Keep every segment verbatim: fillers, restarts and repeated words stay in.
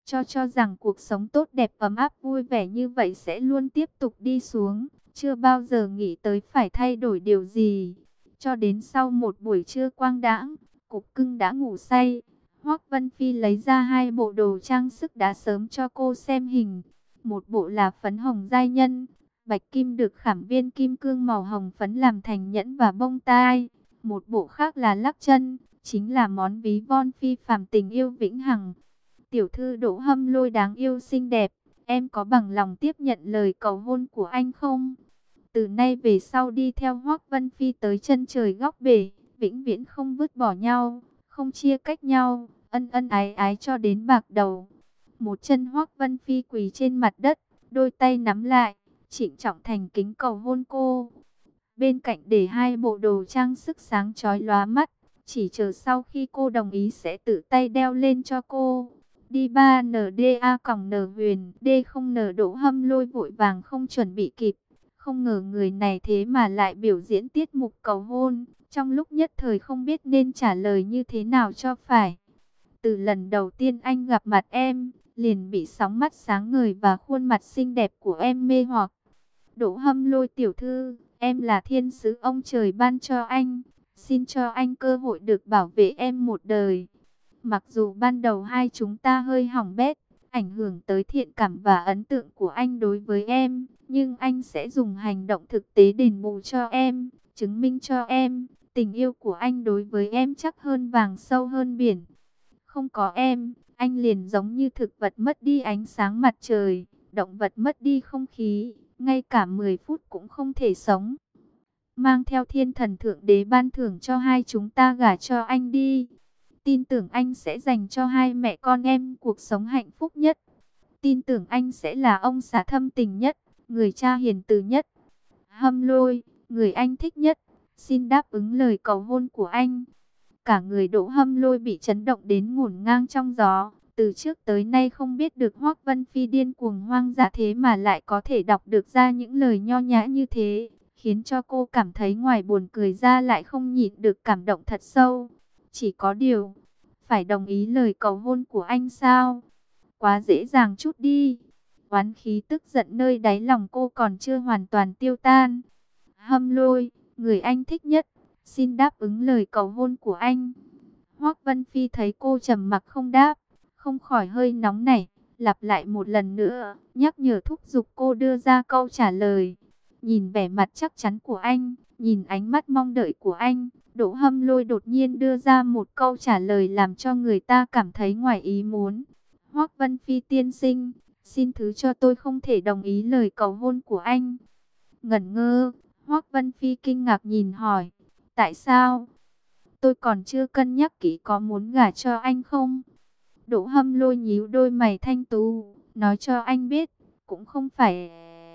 cho cho rằng cuộc sống tốt đẹp ấm áp vui vẻ như vậy sẽ luôn tiếp tục đi xuống, chưa bao giờ nghĩ tới phải thay đổi điều gì. Cho đến sau một buổi trưa quang đãng, Cục Cưng đã ngủ say. Hoắc Vân Phi lấy ra hai bộ đồ trang sức đã sớm cho cô xem hình. Một bộ là phấn hồng giai nhân, bạch kim được khảm viên kim cương màu hồng phấn làm thành nhẫn và bông tai. Một bộ khác là lắc chân, chính là món ví von phi phàm tình yêu vĩnh hằng. Tiểu thư Đỗ Hâm Lôi đáng yêu xinh đẹp, em có bằng lòng tiếp nhận lời cầu hôn của anh không? Từ nay về sau đi theo Hoắc Vân Phi tới chân trời góc bể, vĩnh viễn không vứt bỏ nhau, không chia cách nhau, ân ân ái ái cho đến bạc đầu. Một chân Hoắc Vân Phi quỳ trên mặt đất, đôi tay nắm lại, trịnh trọng thành kính cầu hôn cô. Bên cạnh để hai bộ đồ trang sức sáng chói lóa mắt, chỉ chờ sau khi cô đồng ý sẽ tự tay đeo lên cho cô. Đi ba N D A còng N Huyền D không N Đỗ Hâm Lôi vội vàng không chuẩn bị kịp. Không ngờ người này thế mà lại biểu diễn tiết mục cầu hôn, trong lúc nhất thời không biết nên trả lời như thế nào cho phải. Từ lần đầu tiên anh gặp mặt em, liền bị sóng mắt sáng ngời và khuôn mặt xinh đẹp của em mê hoặc. Đỗ Hâm Lôi tiểu thư, em là thiên sứ ông trời ban cho anh, xin cho anh cơ hội được bảo vệ em một đời. Mặc dù ban đầu hai chúng ta hơi hỏng bét, ảnh hưởng tới thiện cảm và ấn tượng của anh đối với em, nhưng anh sẽ dùng hành động thực tế đền bù cho em, chứng minh cho em, tình yêu của anh đối với em chắc hơn vàng sâu hơn biển. Không có em, anh liền giống như thực vật mất đi ánh sáng mặt trời, động vật mất đi không khí, ngay cả mười phút cũng không thể sống. Mang theo thiên thần thượng đế ban thưởng cho hai chúng ta gả cho anh đi. Tin tưởng anh sẽ dành cho hai mẹ con em cuộc sống hạnh phúc nhất. Tin tưởng anh sẽ là ông xã thâm tình nhất, người cha hiền từ nhất. Hâm Lôi, người anh thích nhất, xin đáp ứng lời cầu hôn của anh. Cả người Đỗ Hâm Lôi bị chấn động đến ngổn ngang trong gió. Từ trước tới nay không biết được Hoắc Vân Phi điên cuồng hoang dã thế mà lại có thể đọc được ra những lời nho nhã như thế, khiến cho cô cảm thấy ngoài buồn cười ra lại không nhịn được cảm động thật sâu. Chỉ có điều, phải đồng ý lời cầu hôn của anh sao? Quá dễ dàng chút đi. Oán khí tức giận nơi đáy lòng cô còn chưa hoàn toàn tiêu tan. Hâm Lôi, người anh thích nhất, xin đáp ứng lời cầu hôn của anh. Hoắc Vân Phi thấy cô trầm mặc không đáp, không khỏi hơi nóng nảy, lặp lại một lần nữa, nhắc nhở thúc giục cô đưa ra câu trả lời. Nhìn vẻ mặt chắc chắn của anh, nhìn ánh mắt mong đợi của anh, Đỗ Hâm Lôi đột nhiên đưa ra một câu trả lời làm cho người ta cảm thấy ngoài ý muốn. Hoắc Vân Phi tiên sinh, xin thứ cho tôi không thể đồng ý lời cầu hôn của anh. Ngẩn ngơ, Hoắc Vân Phi kinh ngạc nhìn hỏi, tại sao? Tôi còn chưa cân nhắc kỹ có muốn gả cho anh không? Đỗ Hâm Lôi nhíu đôi mày thanh tú, nói cho anh biết, cũng không phải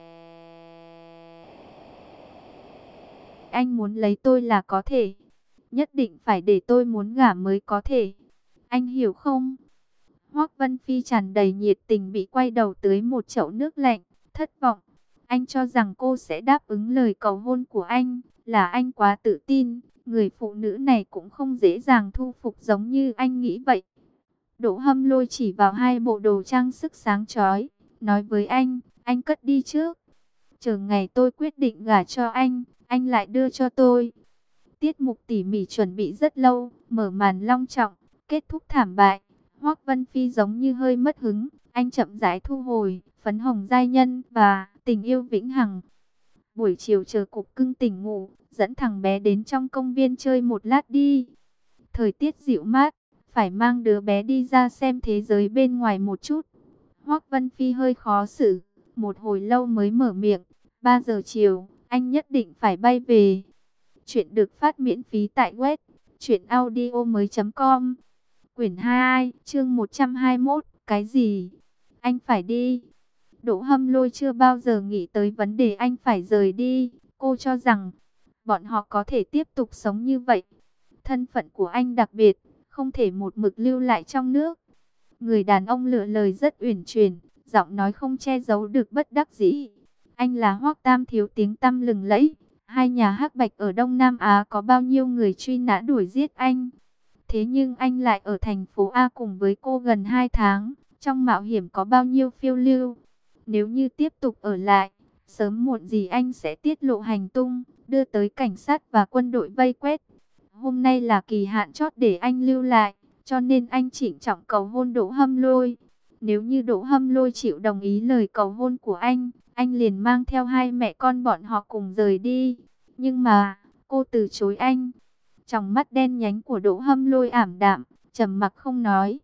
anh muốn lấy tôi là có thể. Nhất định phải để tôi muốn gả mới có thể. Anh hiểu không? Hoắc Vân Phi tràn đầy nhiệt tình bị quay đầu tưới một chậu nước lạnh, thất vọng. Anh cho rằng cô sẽ đáp ứng lời cầu hôn của anh, là anh quá tự tin. Người phụ nữ này cũng không dễ dàng thu phục giống như anh nghĩ vậy. Đỗ Hâm Lôi chỉ vào hai bộ đồ trang sức sáng chói, nói với anh, anh cất đi trước. Chờ ngày tôi quyết định gả cho anh, anh lại đưa cho tôi. Tiết mục tỉ mỉ chuẩn bị rất lâu, mở màn long trọng, kết thúc thảm bại. Hoắc Vân Phi giống như hơi mất hứng, anh chậm rãi thu hồi phấn hồng giai nhân và tình yêu vĩnh hằng. Buổi chiều chờ Cục Cưng tỉnh ngủ, dẫn thằng bé đến trong công viên chơi một lát đi. Thời tiết dịu mát, phải mang đứa bé đi ra xem thế giới bên ngoài một chút. Hoắc Vân Phi hơi khó xử, một hồi lâu mới mở miệng, ba giờ chiều, anh nhất định phải bay về. Chuyện được phát miễn phí tại web truyện audio mới chấm com. Quyển hai, chương một trăm hai mươi mốt, cái gì? Anh phải đi. Đỗ Hâm Lôi chưa bao giờ nghĩ tới vấn đề anh phải rời đi. Cô cho rằng, bọn họ có thể tiếp tục sống như vậy. Thân phận của anh đặc biệt, không thể một mực lưu lại trong nước. Người đàn ông lựa lời rất uyển chuyển, giọng nói không che giấu được bất đắc dĩ. Anh là Hoắc Tam thiếu tiếng tăm lừng lẫy. Hai nhà hắc bạch ở Đông Nam Á có bao nhiêu người truy nã đuổi giết anh. Thế nhưng anh lại ở thành phố A cùng với cô gần hai tháng. Trong mạo hiểm có bao nhiêu phiêu lưu. Nếu như tiếp tục ở lại, sớm muộn gì anh sẽ tiết lộ hành tung, đưa tới cảnh sát và quân đội vây quét. Hôm nay là kỳ hạn chót để anh lưu lại, cho nên anh trịnh trọng cầu hôn Đỗ Hâm Lôi. Nếu như Đỗ Hâm Lôi chịu đồng ý lời cầu hôn của anh, anh liền mang theo hai mẹ con bọn họ cùng rời đi. Nhưng mà, cô từ chối anh. Tròng mắt đen nhánh của Đỗ Hâm Lôi ảm đạm, trầm mặc không nói.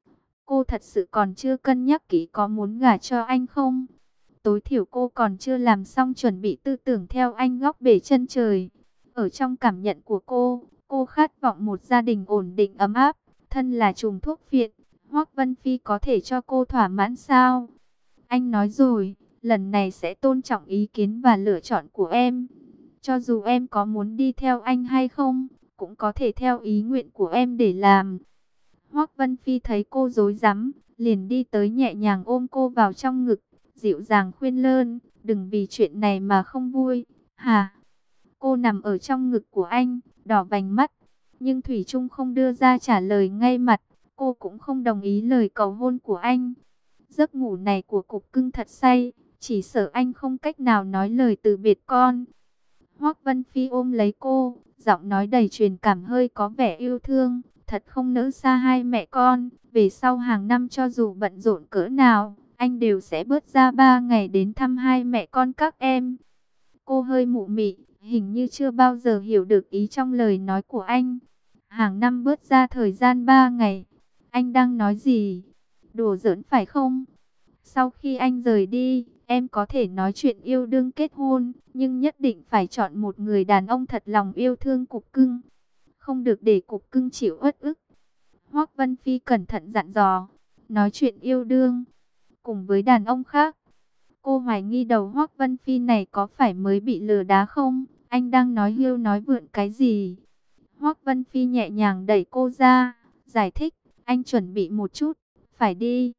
Cô thật sự còn chưa cân nhắc kỹ có muốn gả cho anh không? Tối thiểu cô còn chưa làm xong chuẩn bị tư tưởng theo anh góc bể chân trời. Ở trong cảm nhận của cô, cô khát vọng một gia đình ổn định ấm áp. Thân là trùm thuốc phiện, Hoắc Vân Phi có thể cho cô thỏa mãn sao? Anh nói rồi, lần này sẽ tôn trọng ý kiến và lựa chọn của em. Cho dù em có muốn đi theo anh hay không, cũng có thể theo ý nguyện của em để làm. Hoắc Vân Phi thấy cô rối rắm, liền đi tới nhẹ nhàng ôm cô vào trong ngực, dịu dàng khuyên lơn, đừng vì chuyện này mà không vui. Hả? Cô nằm ở trong ngực của anh, đỏ vành mắt, nhưng Thủy Trung không đưa ra trả lời ngay mặt. Cô cũng không đồng ý lời cầu hôn của anh. Giấc ngủ này của cục cưng thật say, chỉ sợ anh không cách nào nói lời từ biệt con. Hoắc Vân Phi ôm lấy cô, giọng nói đầy truyền cảm hơi có vẻ yêu thương. Thật không nỡ xa hai mẹ con, về sau hàng năm cho dù bận rộn cỡ nào, anh đều sẽ bớt ra ba ngày đến thăm hai mẹ con các em. Cô hơi mụ mị, hình như chưa bao giờ hiểu được ý trong lời nói của anh. Hàng năm bớt ra thời gian ba ngày, anh đang nói gì? Đùa giỡn phải không? Sau khi anh rời đi, em có thể nói chuyện yêu đương kết hôn, nhưng nhất định phải chọn một người đàn ông thật lòng yêu thương cục cưng. Không được để cục cưng chịu uất ức. Hoắc Vân Phi cẩn thận dặn dò, nói chuyện yêu đương cùng với đàn ông khác. Cô hoài nghi đầu Hoắc Vân Phi này có phải mới bị lừa đá không? Anh đang nói hưu nói vượn cái gì? Hoắc Vân Phi nhẹ nhàng đẩy cô ra, giải thích, anh chuẩn bị một chút, phải đi.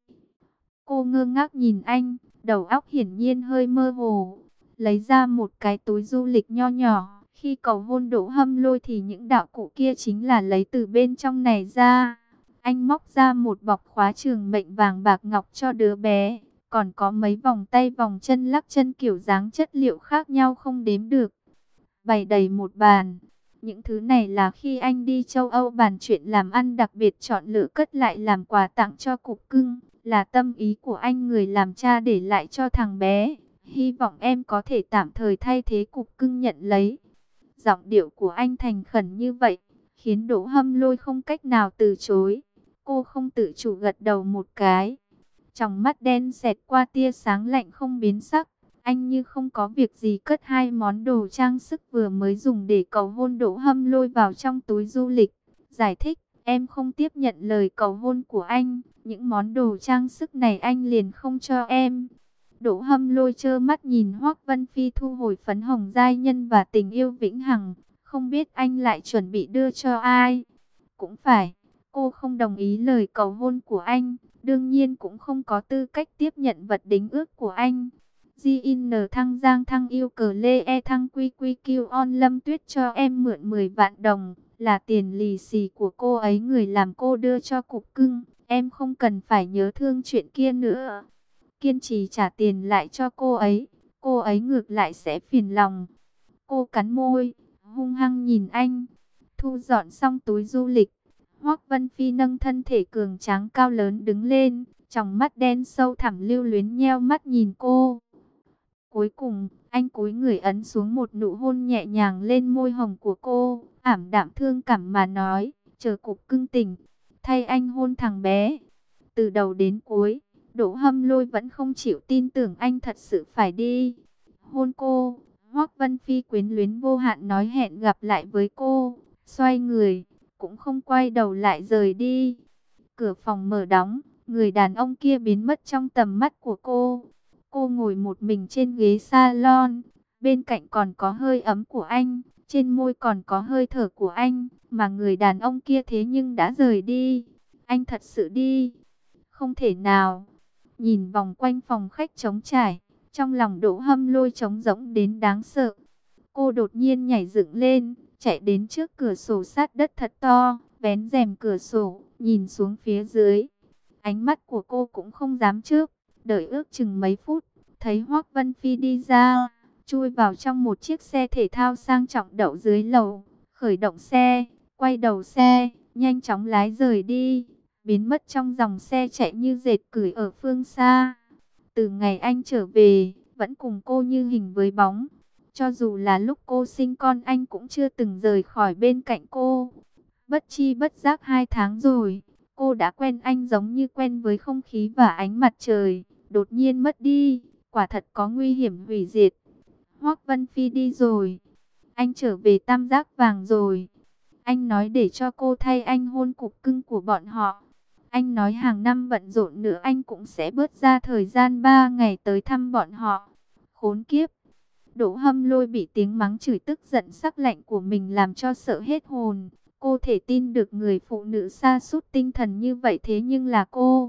Cô ngơ ngác nhìn anh, đầu óc hiển nhiên hơi mơ hồ, lấy ra một cái túi du lịch nho nhỏ. Khi cầu hôn Đỗ Hâm Lôi thì những đạo cụ kia chính là lấy từ bên trong này ra. Anh móc ra một bọc khóa trường mệnh vàng bạc ngọc cho đứa bé, còn có mấy vòng tay vòng chân lắc chân kiểu dáng chất liệu khác nhau không đếm được. Bày đầy một bàn. Những thứ này là khi anh đi châu Âu bàn chuyện làm ăn đặc biệt chọn lựa cất lại làm quà tặng cho cục cưng, là tâm ý của anh người làm cha để lại cho thằng bé. Hy vọng em có thể tạm thời thay thế cục cưng nhận lấy. Giọng điệu của anh thành khẩn như vậy, khiến Đỗ Hâm Lôi không cách nào từ chối. Cô không tự chủ gật đầu một cái. Trong mắt đen xẹt qua tia sáng lạnh không biến sắc. Anh như không có việc gì cất hai món đồ trang sức vừa mới dùng để cầu hôn Đỗ Hâm Lôi vào trong túi du lịch. Giải thích, em không tiếp nhận lời cầu hôn của anh. Những món đồ trang sức này anh liền không cho em. Đỗ Hâm Lôi trơ mắt nhìn Hoắc Vân Phi thu hồi phấn hồng giai nhân và tình yêu vĩnh hằng, không biết anh lại chuẩn bị đưa cho ai. Cũng phải, cô không đồng ý lời cầu hôn của anh, đương nhiên cũng không có tư cách tiếp nhận vật đính ước của anh. gi en thăng Giang thăng yêu cờ lê e thăng quy quy kêu on Lâm Tuyết cho em mượn mười vạn đồng, là tiền lì xì của cô ấy người làm cô đưa cho cục cưng, em không cần phải nhớ thương chuyện kia nữa. Kiên trì trả tiền lại cho cô ấy, cô ấy ngược lại sẽ phiền lòng. Cô cắn môi, hung hăng nhìn anh. Thu dọn xong túi du lịch, Hoắc Vân Phi nâng thân thể cường tráng cao lớn đứng lên, tròng mắt đen sâu thẳm lưu luyến nheo mắt nhìn cô. Cuối cùng, anh cúi người ấn xuống một nụ hôn nhẹ nhàng lên môi hồng của cô, ảm đạm thương cảm mà nói, chờ cục cưng tỉnh, thay anh hôn thằng bé. Từ đầu đến cuối, Đỗ Hâm Lôi vẫn không chịu tin tưởng anh thật sự phải đi hôn cô. Hoắc Vân Phi quyến luyến vô hạn nói hẹn gặp lại với cô, xoay người, cũng không quay đầu lại rời đi. Cửa phòng mở đóng, người đàn ông kia biến mất trong tầm mắt của cô. Cô ngồi một mình trên ghế salon, bên cạnh còn có hơi ấm của anh, trên môi còn có hơi thở của anh, mà người đàn ông kia thế nhưng đã rời đi. Anh thật sự đi? Không thể nào. Nhìn vòng quanh phòng khách trống trải, trong lòng Đỗ Hâm Lôi trống rỗng đến đáng sợ. Cô đột nhiên nhảy dựng lên, chạy đến trước cửa sổ sát đất thật to, vén rèm cửa sổ, nhìn xuống phía dưới. Ánh mắt của cô cũng không dám chớp, đợi ước chừng mấy phút, thấy Hoắc Vân Phi đi ra, chui vào trong một chiếc xe thể thao sang trọng đậu dưới lầu, khởi động xe, quay đầu xe, nhanh chóng lái rời đi, biến mất trong dòng xe chạy như dệt cửi ở phương xa. Từ ngày anh trở về, vẫn cùng cô như hình với bóng. Cho dù là lúc cô sinh con anh cũng chưa từng rời khỏi bên cạnh cô. Bất chi bất giác hai tháng rồi, cô đã quen anh giống như quen với không khí và ánh mặt trời. Đột nhiên mất đi, quả thật có nguy hiểm hủy diệt. Hoắc Vân Phi đi rồi, anh trở về Tam Giác Vàng rồi. Anh nói để cho cô thay anh hôn cục cưng của bọn họ. Anh nói hàng năm bận rộn nữa anh cũng sẽ bớt ra thời gian ba ngày tới thăm bọn họ. Khốn kiếp! Đỗ Hâm Lôi bị tiếng mắng chửi tức giận sắc lạnh của mình làm cho sợ hết hồn. Cô thể tin được người phụ nữ sa sút tinh thần như vậy thế nhưng là cô.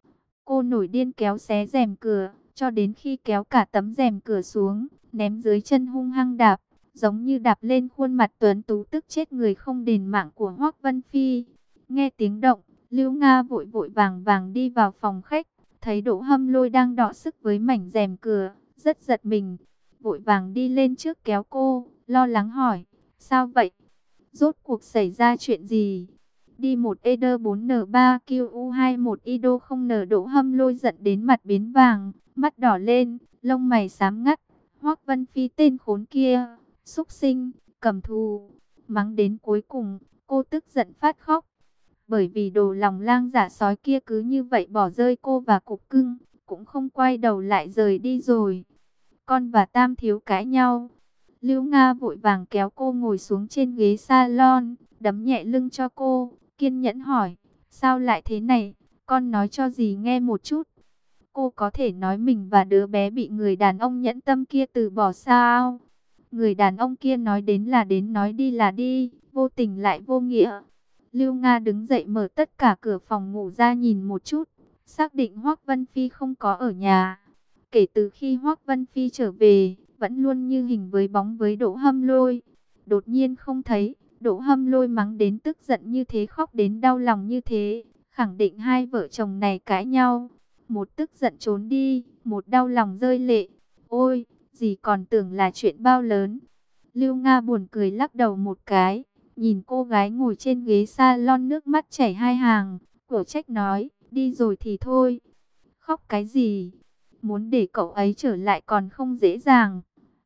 Cô nổi điên kéo xé rèm cửa, cho đến khi kéo cả tấm rèm cửa xuống, ném dưới chân hung hăng đạp, giống như đạp lên khuôn mặt tuấn tú tức chết người không đền mạng của Hoắc Vân Phi. Nghe tiếng động, Lưu Nga vội vội vàng vàng đi vào phòng khách, thấy Đỗ Hâm Lôi đang đọ sức với mảnh rèm cửa, rất giật mình, vội vàng đi lên trước kéo cô, lo lắng hỏi, sao vậy? Rốt cuộc xảy ra chuyện gì? Đi một E D bốn N ba Q U hai một I D O không N. Đỗ Hâm Lôi giận đến mặt biến vàng, mắt đỏ lên, lông mày xám ngắt. Hoắc Vân Phi tên khốn kia, xúc sinh, cầm thù, mắng đến cuối cùng, cô tức giận phát khóc. Bởi vì đồ lòng lang dạ sói kia cứ như vậy bỏ rơi cô và cục cưng, cũng không quay đầu lại rời đi rồi. Con và Tam Thiếu cãi nhau. Lưu Nga vội vàng kéo cô ngồi xuống trên ghế salon, đấm nhẹ lưng cho cô, kiên nhẫn hỏi, sao lại thế này, con nói cho dì nghe một chút. Cô có thể nói mình và đứa bé bị người đàn ông nhẫn tâm kia từ bỏ sao? Người đàn ông kia nói đến là đến, nói đi là đi, vô tình lại vô nghĩa. Lưu Nga đứng dậy mở tất cả cửa phòng ngủ ra nhìn một chút, xác định Hoắc Vân Phi không có ở nhà. Kể từ khi Hoắc Vân Phi trở về, vẫn luôn như hình với bóng với Đỗ Hâm Lôi. Đột nhiên không thấy, Đỗ Hâm Lôi mắng đến tức giận như thế, khóc đến đau lòng như thế, khẳng định hai vợ chồng này cãi nhau. Một tức giận trốn đi, một đau lòng rơi lệ. Ôi, dì còn tưởng là chuyện bao lớn. Lưu Nga buồn cười lắc đầu một cái, nhìn cô gái ngồi trên ghế salon nước mắt chảy hai hàng, cổ trách nói, đi rồi thì thôi. Khóc cái gì? Muốn để cậu ấy trở lại còn không dễ dàng.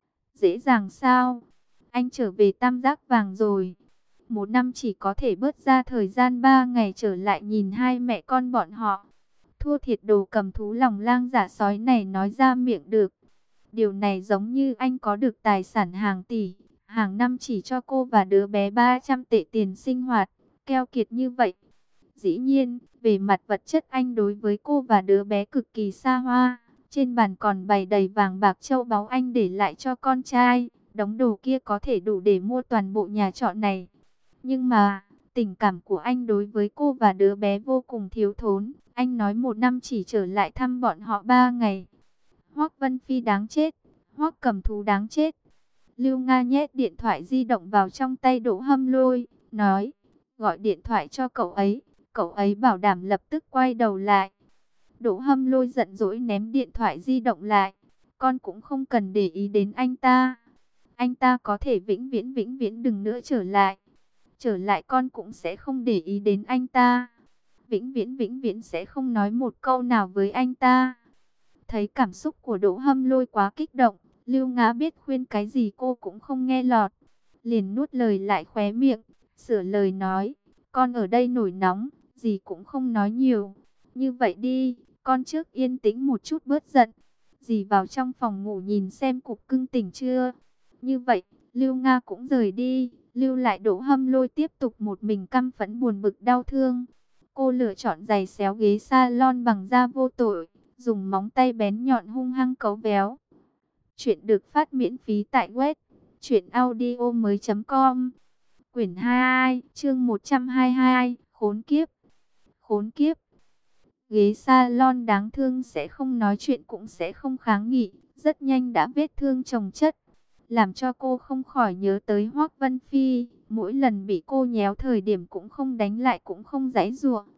Dễ dàng sao? Anh trở về Tam Giác Vàng rồi. Một năm chỉ có thể bớt ra thời gian ba ngày trở lại nhìn hai mẹ con bọn họ. Thua thiệt đồ cầm thú lòng lang dạ sói này nói ra miệng được. Điều này giống như anh có được tài sản hàng tỷ, hàng năm chỉ cho cô và đứa bé ba trăm tệ tiền sinh hoạt, keo kiệt như vậy. Dĩ nhiên, về mặt vật chất anh đối với cô và đứa bé cực kỳ xa hoa. Trên bàn còn bày đầy vàng bạc châu báu anh để lại cho con trai. Đống đồ kia có thể đủ để mua toàn bộ nhà trọ này. Nhưng mà, tình cảm của anh đối với cô và đứa bé vô cùng thiếu thốn. Anh nói một năm chỉ trở lại thăm bọn họ ba ngày. Hoắc Vân Phi đáng chết, Hoắc Cầm Thú đáng chết. Lưu Nga nhét điện thoại di động vào trong tay Đỗ Hâm Lôi, nói, gọi điện thoại cho cậu ấy, cậu ấy bảo đảm lập tức quay đầu lại. Đỗ Hâm Lôi giận dỗi ném điện thoại di động lại, con cũng không cần để ý đến anh ta. Anh ta có thể vĩnh viễn vĩnh viễn đừng nữa trở lại. Trở lại con cũng sẽ không để ý đến anh ta. Vĩnh viễn vĩnh viễn sẽ không nói một câu nào với anh ta. Thấy cảm xúc của Đỗ Hâm Lôi quá kích động, Lưu Nga biết khuyên cái gì cô cũng không nghe lọt. Liền nuốt lời lại khóe miệng, sửa lời nói, con ở đây nổi nóng, gì cũng không nói nhiều. Như vậy đi, con trước yên tĩnh một chút bớt giận. Dì vào trong phòng ngủ nhìn xem cục cưng tỉnh chưa. Như vậy, Lưu Nga cũng rời đi, lưu lại Đỗ Hâm Lôi tiếp tục một mình căm phẫn buồn bực đau thương. Cô lựa chọn giày xéo ghế salon bằng da vô tội, dùng móng tay bén nhọn hung hăng cấu véo. Chuyện được phát miễn phí tại web truyện audio mới chấm com. Quyển hai, chương một trăm hai mươi hai, khốn kiếp. Khốn kiếp. Ghế salon đáng thương sẽ không nói chuyện cũng sẽ không kháng nghị, rất nhanh đã vết thương chồng chất, làm cho cô không khỏi nhớ tới Hoắc Vân Phi. Mỗi lần bị cô nhéo thời điểm cũng không đánh lại cũng không giãy giụa,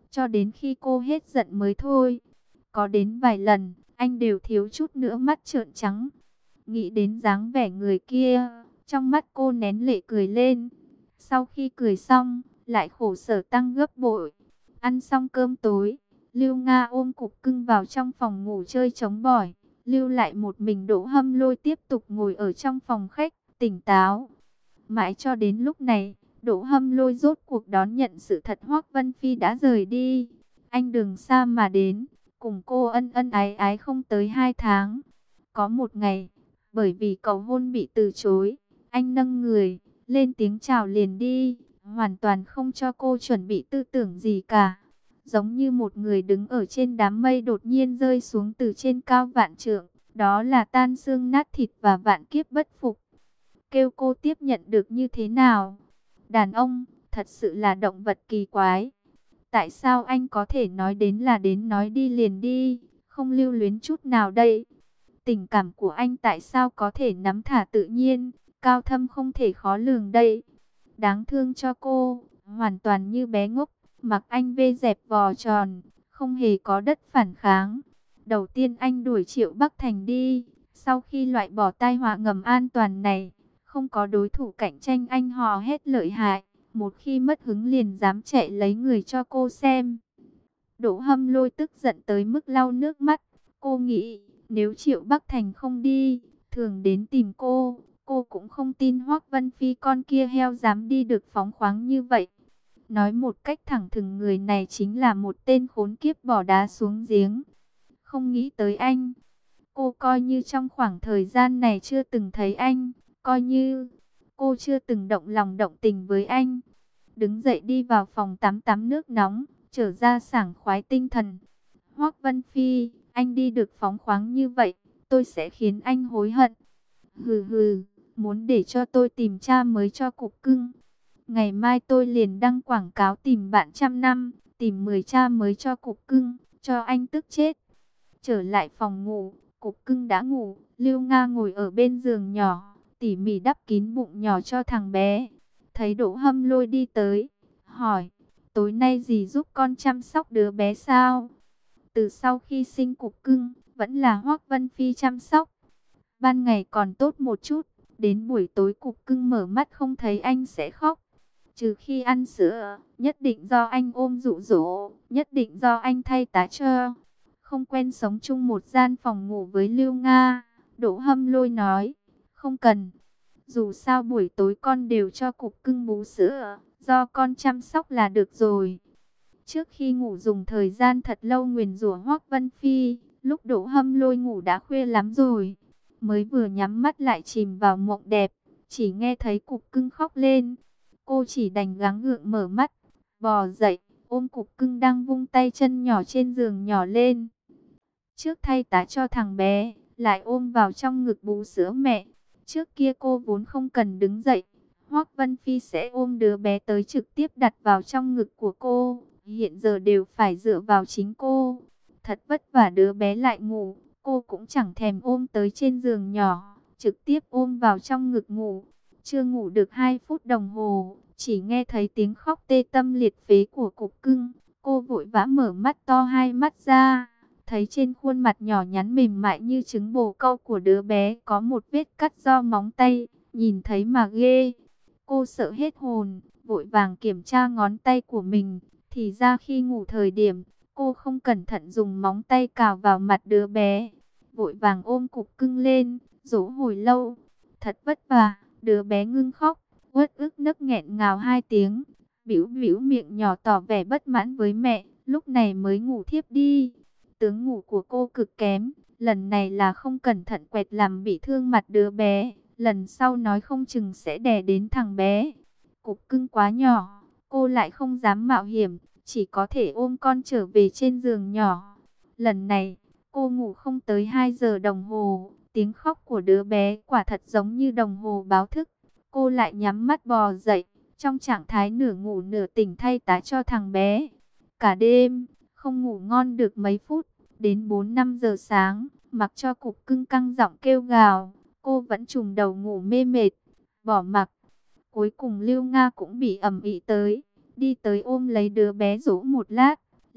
cho đến khi cô hết giận mới thôi. Có đến vài lần, anh đều thiếu chút nữa mắt trợn trắng. Nghĩ đến dáng vẻ người kia, trong mắt cô nén lệ cười lên. Sau khi cười xong, lại khổ sở tăng gấp bội. Ăn xong cơm tối, Lưu Nga ôm cục cưng vào trong phòng ngủ chơi trống bỏi. Lưu lại một mình Đỗ Hâm Lôi tiếp tục ngồi ở trong phòng khách, tỉnh táo. Mãi cho đến lúc này, Đỗ Hâm Lôi rốt cuộc đón nhận sự thật Hoắc Vân Phi đã rời đi. Anh đường xa mà đến, cùng cô ân ân ái ái không tới hai tháng. Có một ngày, bởi vì cầu hôn bị từ chối, anh nâng người, lên tiếng chào liền đi, hoàn toàn không cho cô chuẩn bị tư tưởng gì cả. Giống như một người đứng ở trên đám mây đột nhiên rơi xuống từ trên cao vạn trượng, đó là tan xương nát thịt và vạn kiếp bất phục. Kêu cô tiếp nhận được như thế nào? Đàn ông, thật sự là động vật kỳ quái. Tại sao anh có thể nói đến là đến, nói đi liền đi, không lưu luyến chút nào đây? Tình cảm của anh tại sao có thể nắm thả tự nhiên, cao thâm không thể khó lường đây? Đáng thương cho cô, hoàn toàn như bé ngốc, mặc anh vê dẹp vò tròn, không hề có đất phản kháng. Đầu tiên anh đuổi Triệu Bắc Thành đi, sau khi loại bỏ tai họa ngầm an toàn này, không có đối thủ cạnh tranh anh hò hét lợi hại, một khi mất hứng liền dám chạy lấy người cho cô xem. Đỗ Hâm Lôi tức giận tới mức lau nước mắt, cô nghĩ nếu Triệu Bắc Thành không đi, thường đến tìm cô, cô cũng không tin Hoắc Vân Phi con kia heo dám đi được phóng khoáng như vậy. Nói một cách thẳng thừng, người này chính là một tên khốn kiếp bỏ đá xuống giếng. Không nghĩ tới anh. Cô coi như trong khoảng thời gian này chưa từng thấy anh, coi như cô chưa từng động lòng động tình với anh. Đứng dậy đi vào phòng tắm tắm nước nóng, trở ra sảng khoái tinh thần. Hoắc Vân Phi, anh đi được phóng khoáng như vậy, tôi sẽ khiến anh hối hận. Hừ hừ, muốn để cho tôi tìm cha mới cho cục cưng. Ngày mai tôi liền đăng quảng cáo tìm bạn trăm năm, tìm mười cha mới cho cục cưng, cho anh tức chết. Trở lại phòng ngủ, cục cưng đã ngủ, Lưu Nga ngồi ở bên giường nhỏ, tỉ mỉ đắp kín bụng nhỏ cho thằng bé. Thấy Đỗ Hâm Lôi đi tới, hỏi, tối nay dì giúp con chăm sóc đứa bé sao? Từ sau khi sinh cục cưng, vẫn là Hoắc Vân Phi chăm sóc. Ban ngày còn tốt một chút, đến buổi tối cục cưng mở mắt không thấy anh sẽ khóc. Trừ khi ăn sữa, nhất định do anh ôm dụ dỗ, nhất định do anh thay tá cho. Không quen sống chung một gian phòng ngủ với Lưu Nga, Đỗ Hâm Lôi nói, không cần. Dù sao buổi tối con đều cho cục cưng bú sữa, do con chăm sóc là được rồi. Trước khi ngủ dùng thời gian thật lâu nguyền rủa Hoắc Vân Phi, lúc Đỗ Hâm Lôi ngủ đã khuya lắm rồi. Mới vừa nhắm mắt lại chìm vào mộng đẹp, chỉ nghe thấy cục cưng khóc lên. Cô chỉ đành gắng gượng mở mắt, bò dậy, ôm cục cưng đang vung tay chân nhỏ trên giường nhỏ lên. Trước thay tá cho thằng bé, lại ôm vào trong ngực bú sữa mẹ. Trước kia cô vốn không cần đứng dậy, Hoắc Vân Phi sẽ ôm đứa bé tới trực tiếp đặt vào trong ngực của cô. Hiện giờ đều phải dựa vào chính cô. Thật vất vả đứa bé lại ngủ, cô cũng chẳng thèm ôm tới trên giường nhỏ, trực tiếp ôm vào trong ngực ngủ. Chưa ngủ được hai phút đồng hồ, chỉ nghe thấy tiếng khóc tê tâm liệt phế của cục cưng. Cô vội vã mở mắt to hai mắt ra, thấy trên khuôn mặt nhỏ nhắn mềm mại như trứng bồ câu của đứa bé có một vết cắt do móng tay, nhìn thấy mà ghê. Cô sợ hết hồn, vội vàng kiểm tra ngón tay của mình. Thì ra khi ngủ thời điểm, cô không cẩn thận dùng móng tay cào vào mặt đứa bé. Vội vàng ôm cục cưng lên, dỗ hồi lâu. Thật vất vả, đứa bé ngưng khóc, uất ức nức nghẹn ngào hai tiếng. Bĩu bĩu miệng nhỏ tỏ vẻ bất mãn với mẹ, lúc này mới ngủ thiếp đi. Tướng ngủ của cô cực kém, lần này là không cẩn thận quẹt làm bị thương mặt đứa bé. Lần sau nói không chừng sẽ đè đến thằng bé. Cục cưng quá nhỏ, cô lại không dám mạo hiểm, chỉ có thể ôm con trở về trên giường nhỏ. Lần này, cô ngủ không tới hai giờ đồng hồ, tiếng khóc của đứa bé quả thật giống như đồng hồ báo thức. Cô lại nhắm mắt bò dậy, trong trạng thái nửa ngủ nửa tỉnh thay tá cho thằng bé. Cả đêm, không ngủ ngon được mấy phút, đến bốn năm giờ sáng, mặc cho cục cưng căng giọng kêu gào, cô vẫn trùm đầu ngủ mê mệt, bỏ mặc. Cuối cùng Lưu Nga cũng bị ầm ĩ tới, đi tới ôm lấy đứa bé dỗ một lát,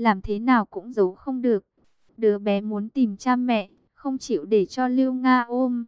làm thế nào cũng giấu không được. Đứa bé muốn tìm cha mẹ, không chịu để cho Lưu Nga ôm.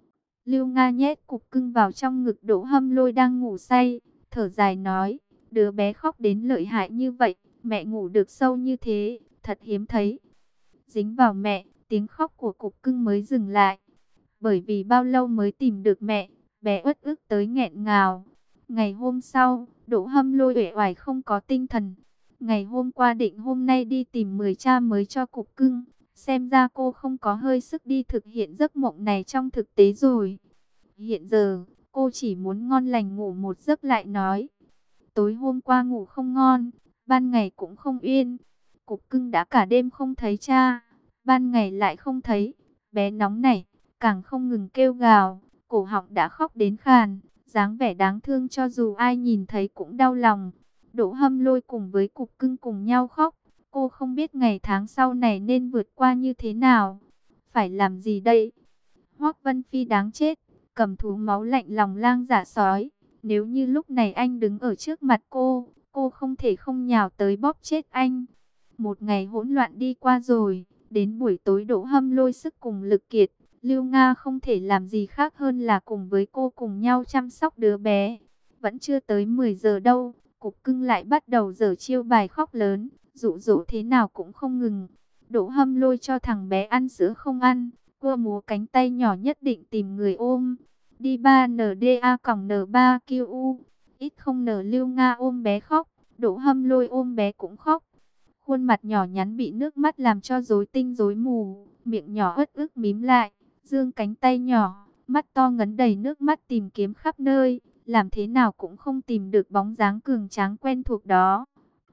Lưu Nga nhét cục cưng vào trong ngực Đỗ Hâm Lôi đang ngủ say, thở dài nói, đứa bé khóc đến lợi hại như vậy, mẹ ngủ được sâu như thế, thật hiếm thấy. Dính vào mẹ, tiếng khóc của cục cưng mới dừng lại. Bởi vì bao lâu mới tìm được mẹ, bé uất ức tới nghẹn ngào. Ngày hôm sau, Đỗ Hâm Lôi uể oải không có tinh thần. Ngày hôm qua định hôm nay đi tìm mười cha mới cho cục cưng. Xem ra cô không có hơi sức đi thực hiện giấc mộng này trong thực tế rồi. Hiện giờ, cô chỉ muốn ngon lành ngủ một giấc lại nói. Tối hôm qua ngủ không ngon, ban ngày cũng không yên. Cục cưng đã cả đêm không thấy cha, ban ngày lại không thấy. Bé nóng nảy, càng không ngừng kêu gào, cổ họng đã khóc đến khàn, dáng vẻ đáng thương cho dù ai nhìn thấy cũng đau lòng. Đỗ Hâm Lôi cùng với cục cưng cùng nhau khóc. Cô không biết ngày tháng sau này nên vượt qua như thế nào. Phải làm gì đây? Hoắc Vân Phi đáng chết, cầm thú máu lạnh lòng lang dạ sói. Nếu như lúc này anh đứng ở trước mặt cô, cô không thể không nhào tới bóp chết anh. Một ngày hỗn loạn đi qua rồi, đến buổi tối Đỗ Hâm Lôi sức cùng lực kiệt. Lưu Nga không thể làm gì khác hơn là cùng với cô cùng nhau chăm sóc đứa bé. Vẫn chưa tới mười giờ đâu, cục cưng lại bắt đầu giở chiêu bài khóc lớn, dụ dỗ thế nào cũng không ngừng. Đỗ Hâm Lôi cho thằng bé ăn sữa không ăn, cua múa cánh tay nhỏ nhất định tìm người ôm. Đi ba N D A còng N ba Q U, ít không N Lưu Nga ôm bé khóc, Đỗ Hâm Lôi ôm bé cũng khóc. Khuôn mặt nhỏ nhắn bị nước mắt làm cho rối tinh rối mù, miệng nhỏ uất ức mím lại, dương cánh tay nhỏ, mắt to ngấn đầy nước mắt tìm kiếm khắp nơi, làm thế nào cũng không tìm được bóng dáng cường tráng quen thuộc đó.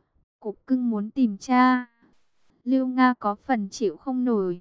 Cục cưng muốn tìm cha. Lưu Nga có phần chịu không nổi.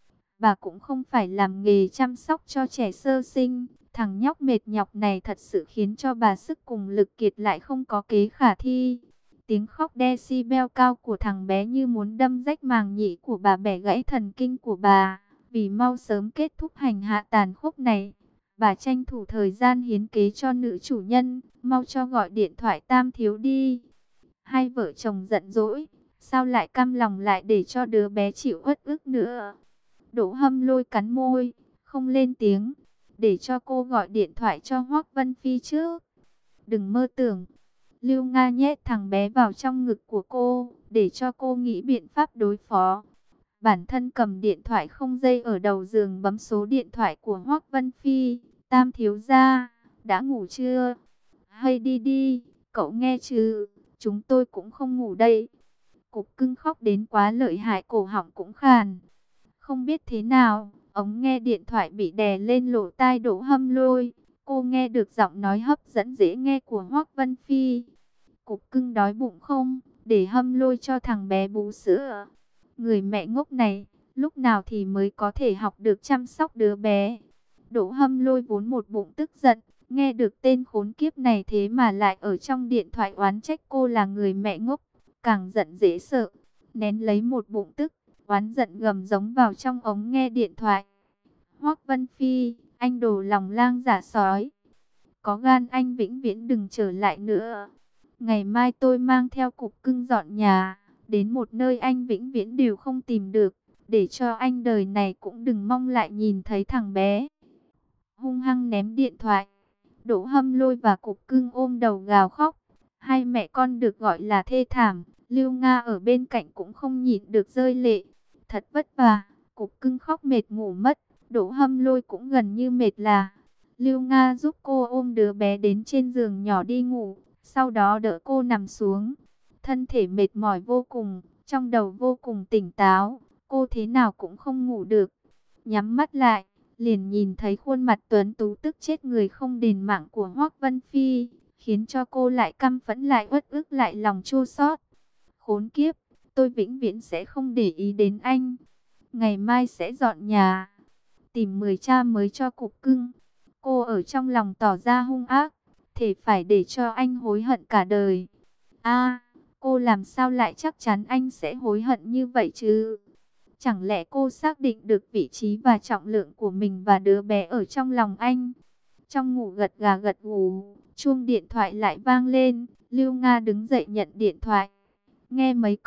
Bà cũng không phải làm nghề chăm sóc cho trẻ sơ sinh. Thằng nhóc mệt nhọc này thật sự khiến cho bà sức cùng lực kiệt lại không có kế khả thi. Tiếng khóc decibel cao của thằng bé như muốn đâm rách màng nhĩ của bà, bẻ gãy thần kinh của bà. Vì mau sớm kết thúc hành hạ tàn khốc này, bà tranh thủ thời gian hiến kế cho nữ chủ nhân, mau cho gọi điện thoại Tam thiếu đi. Hai vợ chồng giận dỗi, sao lại cam lòng lại để cho đứa bé chịu uất ức nữa. Đỗ Hâm Lôi cắn môi, không lên tiếng, để cho cô gọi điện thoại cho Hoắc Vân Phi trước. Đừng mơ tưởng. Lưu Nga nhét thằng bé vào trong ngực của cô, để cho cô nghĩ biện pháp đối phó. Bản thân cầm điện thoại không dây ở đầu giường bấm số điện thoại của Hoắc Vân Phi. Tam thiếu gia, đã ngủ chưa? Hay đi đi, cậu nghe chứ, chúng tôi cũng không ngủ đây. Cục cưng khóc đến quá lợi hại, cổ họng cũng khàn. Không biết thế nào, ống nghe điện thoại bị đè lên lỗ tai Đỗ Hâm Lôi. Cô nghe được giọng nói hấp dẫn dễ nghe của Hoắc Vân Phi. Cục cưng đói bụng không? Để Hâm Lôi cho thằng bé bú sữa. Người mẹ ngốc này, lúc nào thì mới có thể học được chăm sóc đứa bé. Đỗ Hâm Lôi vốn một bụng tức giận, nghe được tên khốn kiếp này thế mà lại ở trong điện thoại oán trách cô là người mẹ ngốc, càng giận dễ sợ, nén lấy một bụng tức, oán giận gầm giống vào trong ống nghe điện thoại. Hoắc Vân Phi, anh đồ lòng lang dạ sói, có gan anh vĩnh viễn đừng trở lại nữa. Ngày mai tôi mang theo cục cưng dọn nhà, đến một nơi anh vĩnh viễn đều không tìm được, để cho anh đời này cũng đừng mong lại nhìn thấy thằng bé. Hung hăng ném điện thoại, Đỗ Hâm Lôi và cục cưng ôm đầu gào khóc. Hai mẹ con được gọi là thê thảm. Lưu Nga ở bên cạnh cũng không nhịn được rơi lệ. Thật vất vả, cục cưng khóc mệt ngủ mất. Đỗ Hâm Lôi cũng gần như mệt là. Lưu Nga giúp cô ôm đứa bé đến trên giường nhỏ đi ngủ, sau đó đỡ cô nằm xuống. Thân thể mệt mỏi vô cùng, trong đầu vô cùng tỉnh táo, cô thế nào cũng không ngủ được. Nhắm mắt lại, liền nhìn thấy khuôn mặt tuấn tú tức chết người không đền mạng của Hoắc Vân Phi, khiến cho cô lại căm phẫn lại uất ức lại lòng chua xót. Khốn kiếp, tôi vĩnh viễn sẽ không để ý đến anh. Ngày mai sẽ dọn nhà, tìm mười cha mới cho cục cưng. Cô ở trong lòng tỏ ra hung ác, thể phải để cho anh hối hận cả đời. A, cô làm sao lại chắc chắn anh sẽ hối hận như vậy chứ? Chẳng lẽ cô xác định được vị trí và trọng lượng của mình và đứa bé ở trong lòng anh? Trong ngủ gật gà gật gù, chuông điện thoại lại vang lên. Lưu Nga đứng dậy nhận điện thoại. Nghe mấy câu,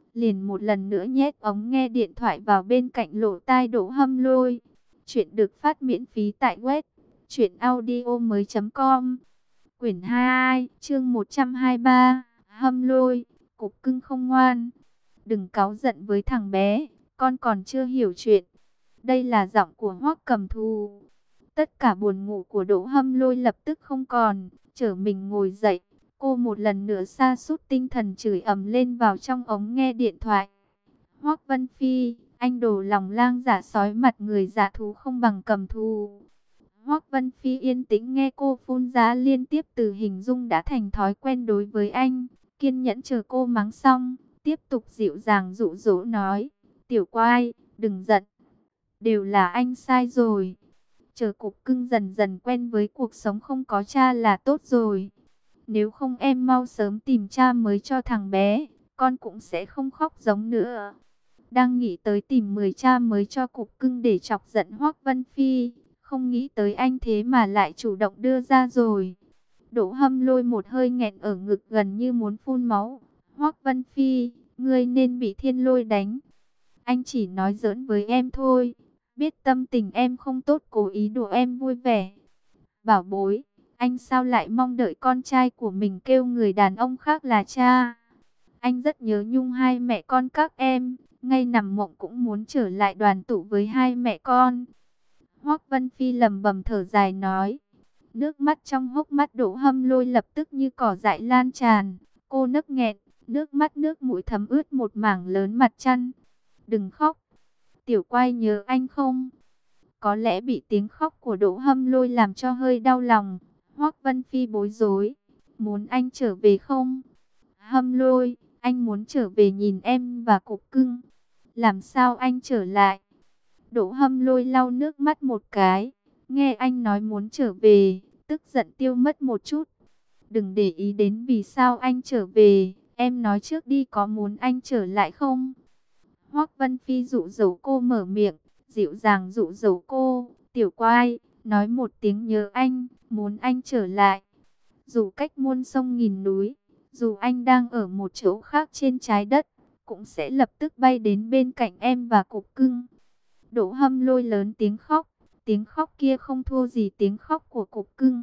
liền một lần nữa nhét ống nghe điện thoại vào bên cạnh lỗ tai Đỗ Hâm Lôi. Chuyện được phát miễn phí tại web truyện audio mới chấm com. Quyển hai, chương một trăm hai mươi ba, Hâm Lôi, cục cưng không ngoan. Đừng cáu giận với thằng bé, con còn chưa hiểu chuyện. Đây là giọng của Hoắc Cầm Thù. Tất cả buồn ngủ của Đỗ Hâm Lôi lập tức không còn, trở mình ngồi dậy. Cô một lần nữa sa sút tinh thần chửi ầm lên vào trong ống nghe điện thoại. Hoắc Vân Phi, anh đồ lòng lang dạ sói mặt người dạ thú không bằng Cầm Thù. Hoắc Vân Phi yên tĩnh nghe cô phun ra liên tiếp từ hình dung đã thành thói quen đối với anh. Kiên nhẫn chờ cô mắng xong, tiếp tục dịu dàng dụ dỗ nói. Tiểu Quai, đừng giận. Đều là anh sai rồi. Chờ cục cưng dần dần quen với cuộc sống không có cha là tốt rồi. Nếu không em mau sớm tìm cha mới cho thằng bé, con cũng sẽ không khóc giống nữa. Đang nghĩ tới tìm mười cha mới cho cục cưng để chọc giận Hoắc Vân Phi, không nghĩ tới anh thế mà lại chủ động đưa ra rồi. Đỗ Hâm Lôi một hơi nghẹn ở ngực gần như muốn phun máu. Hoắc Vân Phi, ngươi nên bị thiên lôi đánh. Anh chỉ nói giỡn với em thôi, biết tâm tình em không tốt cố ý đùa em vui vẻ. Bảo bối, anh sao lại mong đợi con trai của mình kêu người đàn ông khác là cha. Anh rất nhớ nhung hai mẹ con các em, ngay nằm mộng cũng muốn trở lại đoàn tụ với hai mẹ con. Hoắc Vân Phi lẩm bẩm thở dài nói. Nước mắt trong hốc mắt Đỗ Hâm Lôi lập tức như cỏ dại lan tràn. Cô nức nghẹn, nước mắt nước mũi thấm ướt một mảng lớn mặt chăn. Đừng khóc. Tiểu Quai nhớ anh không? Có lẽ bị tiếng khóc của Đỗ Hâm Lôi làm cho hơi đau lòng. Hoắc Vân Phi bối rối. Muốn anh trở về không? Hâm Lôi, anh muốn trở về nhìn em và cục cưng. Làm sao anh trở lại? Đỗ Hâm Lôi lau nước mắt một cái. Nghe anh nói muốn trở về, tức giận tiêu mất một chút. Đừng để ý đến vì sao anh trở về. Em nói trước đi, có muốn anh trở lại không? Hoắc Vân Phi dụ dỗ cô mở miệng, dịu dàng dụ dỗ cô. Tiểu Quai, nói một tiếng nhớ anh, muốn anh trở lại. Dù cách muôn sông nghìn núi, dù anh đang ở một chỗ khác trên trái đất, cũng sẽ lập tức bay đến bên cạnh em và cục cưng. Đỗ Hâm Lôi lớn tiếng khóc, tiếng khóc kia không thua gì tiếng khóc của cục cưng.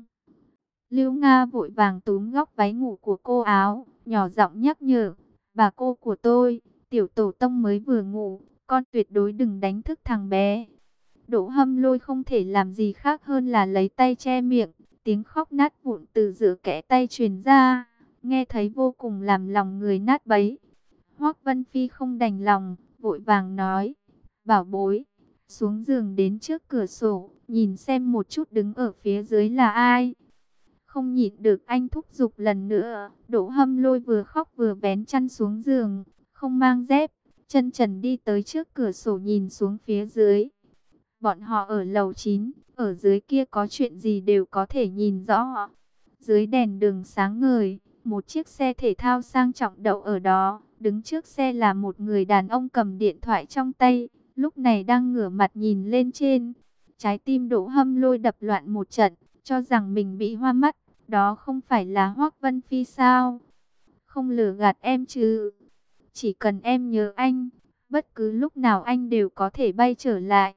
Lưu Nga vội vàng túm góc váy ngủ của cô áo, nhỏ giọng nhắc nhở, bà cô của tôi, tiểu tổ tông mới vừa ngủ, con tuyệt đối đừng đánh thức thằng bé. Đỗ Hâm Lôi không thể làm gì khác hơn là lấy tay che miệng, tiếng khóc nát vụn từ giữa kẽ tay truyền ra, nghe thấy vô cùng làm lòng người nát bấy. Hoắc Vân Phi không đành lòng, vội vàng nói, bảo bối, xuống giường đến trước cửa sổ, nhìn xem một chút đứng ở phía dưới là ai. Không nhịn được anh thúc giục lần nữa, Đỗ Hâm Lôi vừa khóc vừa vén chăn xuống giường, không mang dép, chân trần đi tới trước cửa sổ nhìn xuống phía dưới. Bọn họ ở lầu chín, ở dưới kia có chuyện gì đều có thể nhìn rõ. Dưới đèn đường sáng ngời, một chiếc xe thể thao sang trọng đậu ở đó, đứng trước xe là một người đàn ông cầm điện thoại trong tay, lúc này đang ngửa mặt nhìn lên trên. Trái tim Đỗ Hâm Lôi đập loạn một trận, cho rằng mình bị hoa mắt, đó không phải là Hoắc Vân Phi sao? Không lừa gạt em chứ? Chỉ cần em nhớ anh, bất cứ lúc nào anh đều có thể bay trở lại.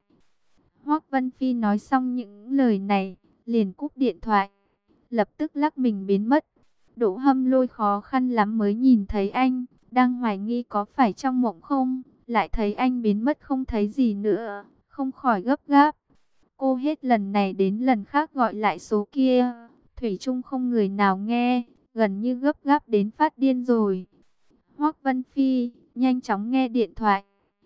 Hoắc Vân Phi nói xong những lời này, liền cúp điện thoại, lập tức lắc mình biến mất. Đỗ Hâm Lôi khó khăn lắm mới nhìn thấy anh, đang hoài nghi có phải trong mộng không, lại thấy anh biến mất không thấy gì nữa, không khỏi gấp gáp. Cô hết lần này đến lần khác gọi lại số kia, thủy chung không người nào nghe, gần như gấp gáp đến phát điên rồi. Hoắc Vân Phi, nhanh chóng nghe điện thoại.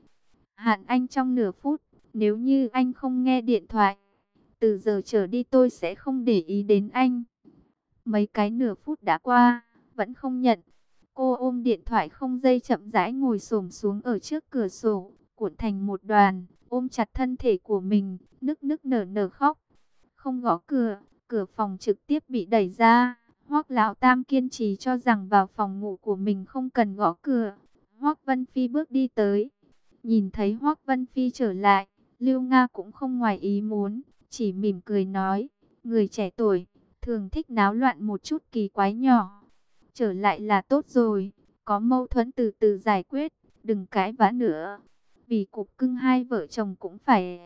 Hạn anh trong nửa phút, nếu như anh không nghe điện thoại, từ giờ trở đi tôi sẽ không để ý đến anh. Mấy cái nửa phút đã qua, vẫn không nhận. Cô ôm điện thoại không dây chậm rãi ngồi xổm xuống ở trước cửa sổ, cuộn thành một đoàn, ôm chặt thân thể của mình, nức nức nở nở khóc. Không gõ cửa, cửa phòng trực tiếp bị đẩy ra. Hoắc Lão Tam kiên trì cho rằng vào phòng ngủ của mình không cần gõ cửa. Hoắc Vân Phi bước đi tới, nhìn thấy Hoắc Vân Phi trở lại, Lưu Nga cũng không ngoài ý muốn, chỉ mỉm cười nói, người trẻ tuổi, thường thích náo loạn một chút kỳ quái nhỏ. Trở lại là tốt rồi, có mâu thuẫn từ từ giải quyết, đừng cãi vã nữa. Vì cục cưng hai vợ chồng cũng phải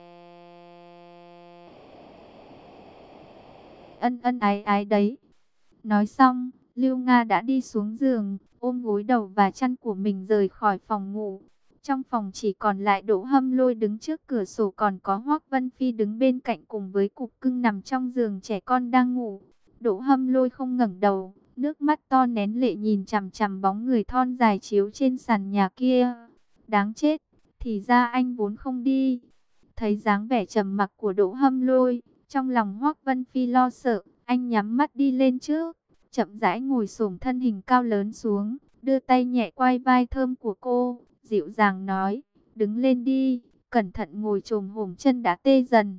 ân ân ái ái đấy. Nói xong, Lưu Nga đã đi xuống giường, ôm gối đầu và chăn của mình rời khỏi phòng ngủ. Trong phòng chỉ còn lại Đỗ Hâm Lôi đứng trước cửa sổ, còn có Hoắc Vân Phi đứng bên cạnh cùng với cục cưng nằm trong giường trẻ con đang ngủ. Đỗ Hâm Lôi không ngẩng đầu, nước mắt to nén lệ nhìn chằm chằm bóng người thon dài chiếu trên sàn nhà kia. Đáng chết, thì ra anh vốn không đi. Thấy dáng vẻ trầm mặc của Đỗ Hâm Lôi, trong lòng Hoắc Vân Phi lo sợ, anh nhắm mắt đi lên trước, chậm rãi ngồi xổm thân hình cao lớn xuống, đưa tay nhẹ quay vai thơm của cô, dịu dàng nói, đứng lên đi, cẩn thận ngồi chồm hổm chân đã tê dần.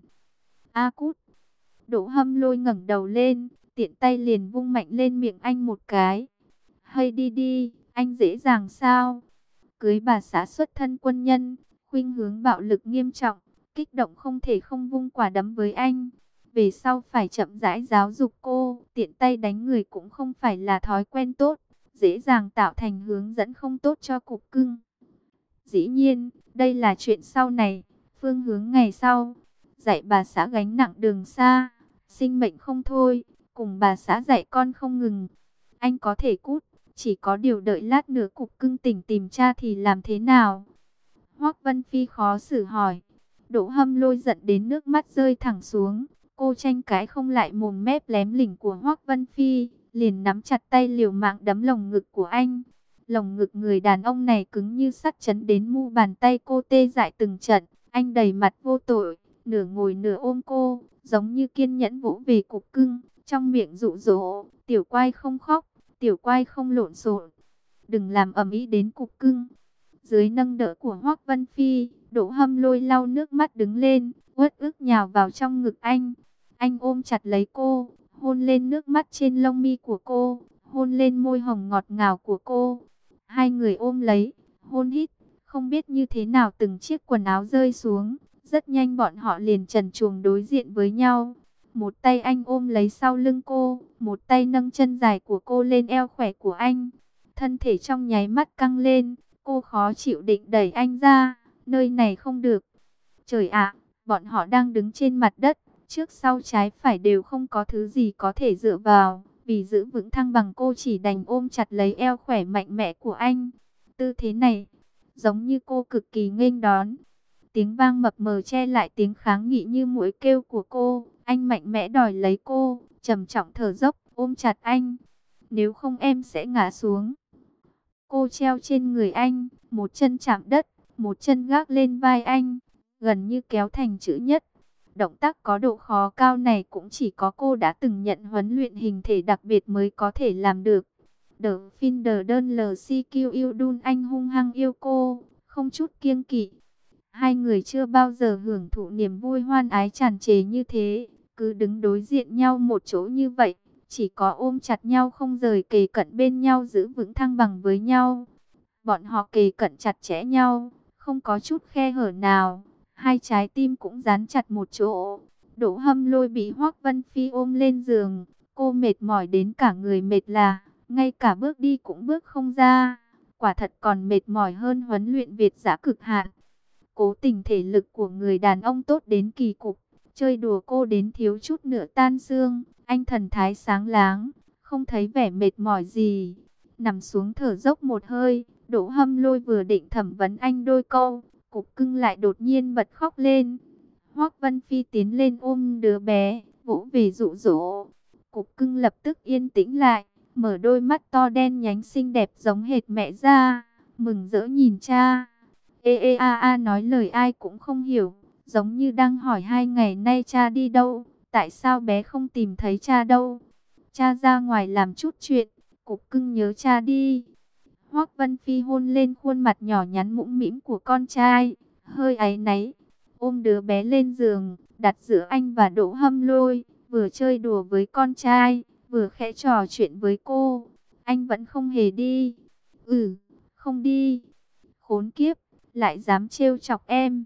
A cút. Đỗ Hâm Lôi ngẩng đầu lên, tiện tay liền vung mạnh lên miệng anh một cái. Hay đi đi, anh dễ dàng sao? Cưới bà xã xuất thân quân nhân, khuynh hướng bạo lực nghiêm trọng, kích động không thể không vung quả đấm với anh. Về sau phải chậm rãi giáo dục cô, tiện tay đánh người cũng không phải là thói quen tốt, dễ dàng tạo thành hướng dẫn không tốt cho cục cưng. Dĩ nhiên, đây là chuyện sau này, phương hướng ngày sau. Dạy bà xã gánh nặng đường xa, sinh mệnh không thôi, cùng bà xã dạy con không ngừng. Anh có thể cút, chỉ có điều đợi lát nữa cục cưng tỉnh tìm cha thì làm thế nào? Hoắc Vân Phi khó xử hỏi. Đỗ Hâm Lôi giận đến nước mắt rơi thẳng xuống. Cô tranh cãi không lại mồm mép lém lỉnh của Hoắc Vân Phi, liền nắm chặt tay liều mạng đấm lồng ngực của anh. Lồng ngực người đàn ông này cứng như sắt chấn đến mu bàn tay cô tê dại từng trận. Anh đầy mặt vô tội, nửa ngồi nửa ôm cô, giống như kiên nhẫn vỗ về cục cưng, trong miệng dụ dỗ, tiểu quai không khóc, tiểu quai không lộn xộn, đừng làm ầm ĩ đến cục cưng. Dưới nâng đỡ của Hoắc Vân Phi, Đỗ Hâm Lôi lau nước mắt đứng lên, uất ức nhào vào trong ngực anh. Anh ôm chặt lấy cô, hôn lên nước mắt trên lông mi của cô, hôn lên môi hồng ngọt ngào của cô. Hai người ôm lấy, hôn hít, không biết như thế nào từng chiếc quần áo rơi xuống. Rất nhanh bọn họ liền trần truồng đối diện với nhau. Một tay anh ôm lấy sau lưng cô, một tay nâng chân dài của cô lên eo khỏe của anh. Thân thể trong nháy mắt căng lên, cô khó chịu định đẩy anh ra, nơi này không được. Trời ạ, bọn họ đang đứng trên mặt đất, trước sau trái phải đều không có thứ gì có thể dựa vào. Vì giữ vững thăng bằng cô chỉ đành ôm chặt lấy eo khỏe mạnh mẽ của anh. Tư thế này, giống như cô cực kỳ nghênh đón. Tiếng vang mập mờ che lại tiếng kháng nghị như muỗi kêu của cô. Anh mạnh mẽ đòi lấy cô, trầm trọng thở dốc, ôm chặt anh. Nếu không em sẽ ngã xuống. Cô treo trên người anh, một chân chạm đất, một chân gác lên vai anh, gần như kéo thành chữ nhất. Động tác có độ khó cao này cũng chỉ có cô đã từng nhận huấn luyện hình thể đặc biệt mới có thể làm được. The Finder đơn lờ xê quy yêu đun anh hung hăng yêu cô, không chút kiêng kỵ. Hai người chưa bao giờ hưởng thụ niềm vui hoan ái tràn trề như thế, cứ đứng đối diện nhau một chỗ như vậy, chỉ có ôm chặt nhau không rời, kề cận bên nhau giữ vững thăng bằng với nhau. Bọn họ kề cận chặt chẽ nhau, không có chút khe hở nào, hai trái tim cũng dán chặt một chỗ. Đỗ Hâm Lôi bị Hoắc Vân Phi ôm lên giường, cô mệt mỏi đến cả người mệt là, ngay cả bước đi cũng bước không ra, quả thật còn mệt mỏi hơn huấn luyện Việt dã cực hạn. Cố tình thể lực của người đàn ông tốt đến kỳ cục, chơi đùa cô đến thiếu chút nữa tan xương. Anh thần thái sáng láng, không thấy vẻ mệt mỏi gì. Nằm xuống thở dốc một hơi, Đỗ Hâm Lôi vừa định thẩm vấn anh đôi câu, cục cưng lại đột nhiên bật khóc lên. Hoắc Vân Phi tiến lên ôm đứa bé, vỗ về dụ dỗ. Cục cưng lập tức yên tĩnh lại, mở đôi mắt to đen nhánh xinh đẹp giống hệt mẹ ra, mừng rỡ nhìn cha. Ê ê a a nói lời ai cũng không hiểu, giống như đang hỏi hai ngày nay cha đi đâu, tại sao bé không tìm thấy cha đâu. Cha ra ngoài làm chút chuyện, cục cưng nhớ cha đi. Hoắc Vân Phi hôn lên khuôn mặt nhỏ nhắn mũm mĩm của con trai, hơi áy náy, ôm đứa bé lên giường, đặt giữa anh và Đỗ Hâm Lôi, vừa chơi đùa với con trai, vừa khẽ trò chuyện với cô. Anh vẫn không hề đi. Ừ, không đi. Khốn kiếp, lại dám trêu chọc em.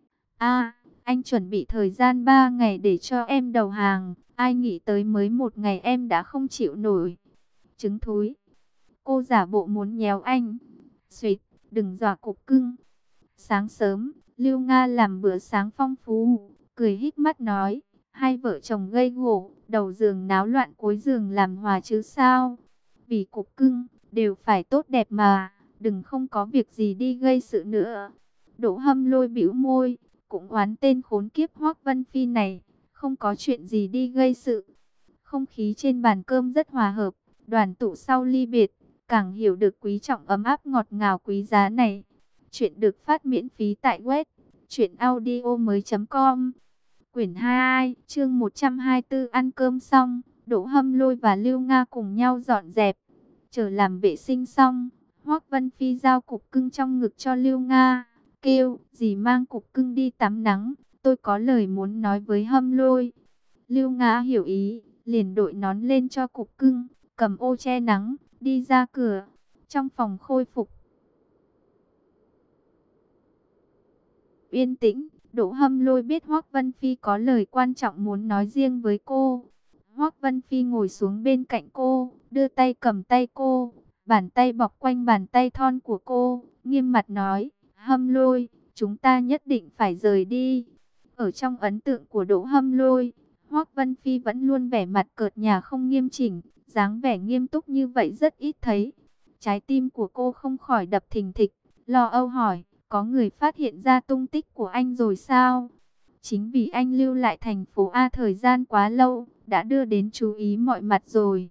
A, anh chuẩn bị thời gian ba ngày để cho em đầu hàng, ai nghĩ tới mới một ngày em đã không chịu nổi. Trứng thúi. Cô giả bộ muốn nhéo anh. Xuyệt, đừng dọa cục cưng. Sáng sớm, Lưu Nga làm bữa sáng phong phú, cười híp mắt nói, hai vợ chồng gây gổ, đầu giường náo loạn cuối giường làm hòa chứ sao. Vì cục cưng, đều phải tốt đẹp mà, đừng không có việc gì đi gây sự nữa. Đỗ Hâm Lôi bĩu môi, cũng oán tên khốn kiếp Hoắc Vân Phi này, không có chuyện gì đi gây sự. Không khí trên bàn cơm rất hòa hợp, đoàn tụ sau ly biệt, càng hiểu được quý trọng ấm áp ngọt ngào quý giá này. Chuyện được phát miễn phí tại web truyện audio mới chấm com. Quyển hai, chương một trăm hai mươi tư. Ăn cơm xong, Đỗ Hâm Lôi và Lưu Nga cùng nhau dọn dẹp. Chờ làm vệ sinh xong, Hoắc Vân Phi giao cục cưng trong ngực cho Lưu Nga, kêu, dì mang cục cưng đi tắm nắng, tôi có lời muốn nói với Hâm Lôi. Lưu Nga hiểu ý, liền đội nón lên cho cục cưng, cầm ô che nắng, đi ra cửa. Trong phòng khôi phục yên tĩnh, Đỗ Hâm Lôi biết Hoắc Vân Phi có lời quan trọng muốn nói riêng với cô. Hoắc Vân Phi ngồi xuống bên cạnh cô, đưa tay cầm tay cô, bàn tay bọc quanh bàn tay thon của cô, nghiêm mặt nói, Hâm Lôi, chúng ta nhất định phải rời đi. Ở trong ấn tượng của Đỗ Hâm Lôi, Hoắc Vân Phi vẫn luôn vẻ mặt cợt nhả không nghiêm chỉnh, dáng vẻ nghiêm túc như vậy rất ít thấy. Trái tim của cô không khỏi đập thình thịch, lo âu hỏi, có người phát hiện ra tung tích của anh rồi sao? Chính vì anh lưu lại thành phố A thời gian quá lâu, đã đưa đến chú ý mọi mặt rồi.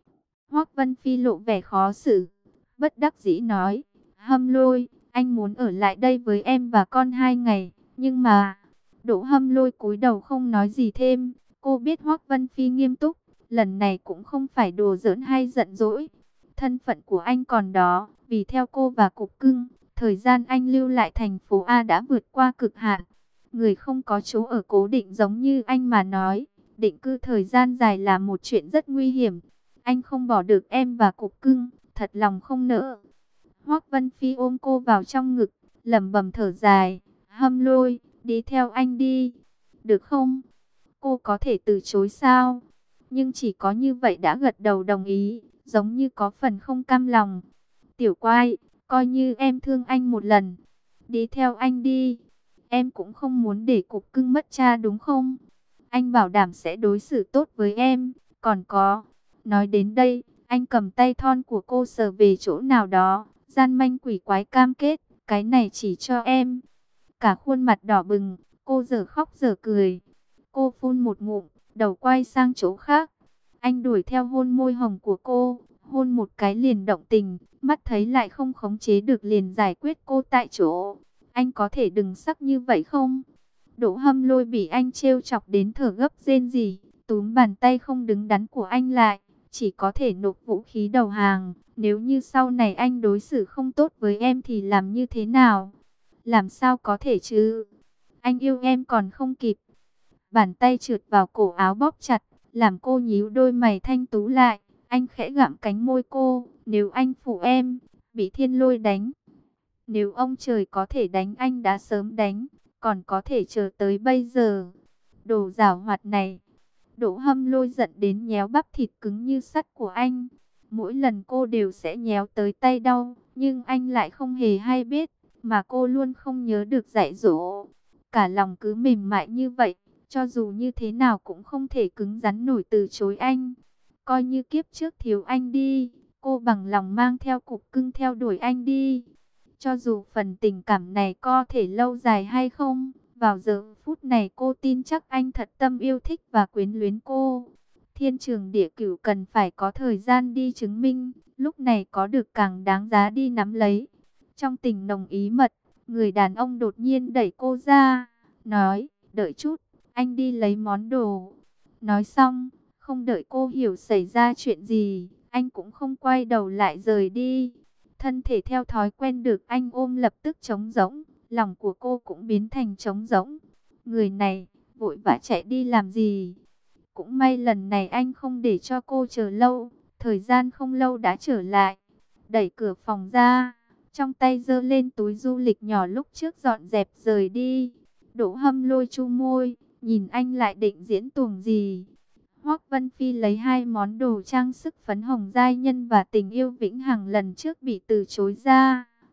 Hoắc Vân Phi lộ vẻ khó xử, bất đắc dĩ nói, Hâm Lôi, anh muốn ở lại đây với em và con hai ngày, nhưng mà... Đỗ Hâm Lôi cúi đầu không nói gì thêm, cô biết Hoắc Vân Phi nghiêm túc, lần này cũng không phải đùa giỡn hay giận dỗi. Thân phận của anh còn đó, vì theo cô và cục cưng, thời gian anh lưu lại thành phố A đã vượt qua cực hạn. Người không có chỗ ở cố định giống như anh mà nói, định cư thời gian dài là một chuyện rất nguy hiểm. Anh không bỏ được em và cục cưng, thật lòng không nỡ. Hoắc Vân Phi ôm cô vào trong ngực, lẩm bẩm thở dài, Hâm Lôi, đi theo anh đi, được không? Cô có thể từ chối sao? Nhưng chỉ có như vậy đã gật đầu đồng ý, giống như có phần không cam lòng. Tiểu Quai, coi như em thương anh một lần, đi theo anh đi. Em cũng không muốn để cục cưng mất cha đúng không? Anh bảo đảm sẽ đối xử tốt với em, còn có... Nói đến đây, anh cầm tay thon của cô sờ về chỗ nào đó, gian manh quỷ quái cam kết, cái này chỉ cho em. Cả khuôn mặt đỏ bừng, cô giờ khóc giờ cười. Cô phun một ngụm, đầu quay sang chỗ khác. Anh đuổi theo hôn môi hồng của cô, hôn một cái liền động tình, mắt thấy lại không khống chế được liền giải quyết cô tại chỗ. Anh có thể đừng sắc như vậy không? Đỗ Hâm Lôi bị anh trêu chọc đến thở gấp rên rỉ, túm bàn tay không đứng đắn của anh lại, chỉ có thể nộp vũ khí đầu hàng. Nếu như sau này anh đối xử không tốt với em thì làm như thế nào? Làm sao có thể chứ? Anh yêu em còn không kịp. Bàn tay trượt vào cổ áo bóp chặt, làm cô nhíu đôi mày thanh tú lại. Anh khẽ gặm cánh môi cô, nếu anh phụ em, bị thiên lôi đánh. Nếu ông trời có thể đánh anh đã sớm đánh, còn có thể chờ tới bây giờ. Đồ giảo hoạt này. Đỗ Hâm Lôi giận đến nhéo bắp thịt cứng như sắt của anh. Mỗi lần cô đều sẽ nhéo tới tay đau, nhưng anh lại không hề hay biết, mà cô luôn không nhớ được dạy dỗ. Cả lòng cứ mềm mại như vậy, cho dù như thế nào cũng không thể cứng rắn nổi từ chối anh. Coi như kiếp trước thiếu anh đi, cô bằng lòng mang theo cục cưng theo đuổi anh đi. Cho dù phần tình cảm này có thể lâu dài hay không, vào giờ phút này cô tin chắc anh thật tâm yêu thích và quyến luyến cô. Thiên trường địa cửu cần phải có thời gian đi chứng minh, lúc này có được càng đáng giá đi nắm lấy. Trong tình nồng ý mật, người đàn ông đột nhiên đẩy cô ra, nói, đợi chút, anh đi lấy món đồ. Nói xong, không đợi cô hiểu xảy ra chuyện gì, anh cũng không quay đầu lại rời đi. Thân thể theo thói quen được anh ôm lập tức trống rỗng, lòng của cô cũng biến thành trống rỗng. Người này, vội vã chạy đi làm gì? Cũng may lần này anh không để cho cô chờ lâu, thời gian không lâu đã trở lại. Đẩy cửa phòng ra, trong tay giơ lên túi du lịch nhỏ lúc trước dọn dẹp rời đi. Đỗ Hâm Lôi chu môi, nhìn anh lại định diễn tuồng gì. Hoắc Vân Phi lấy hai món đồ trang sức phấn hồng giai nhân và tình yêu vĩnh hằng lần trước bị từ chối ra.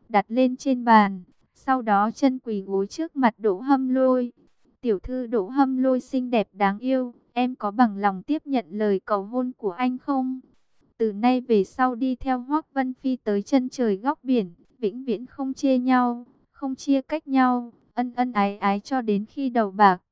đặt lên trên bàn. Sau đó chân quỳ gối trước mặt Đỗ Hâm Lôi. Tiểu thư Đỗ Hâm Lôi xinh đẹp đáng yêu, em có bằng lòng tiếp nhận lời cầu hôn của anh không? Từ nay về sau đi theo Hoắc Vân Phi tới chân trời góc biển, vĩnh viễn không chê nhau, không chia cách nhau, ân ân ái ái cho đến khi đầu bạc.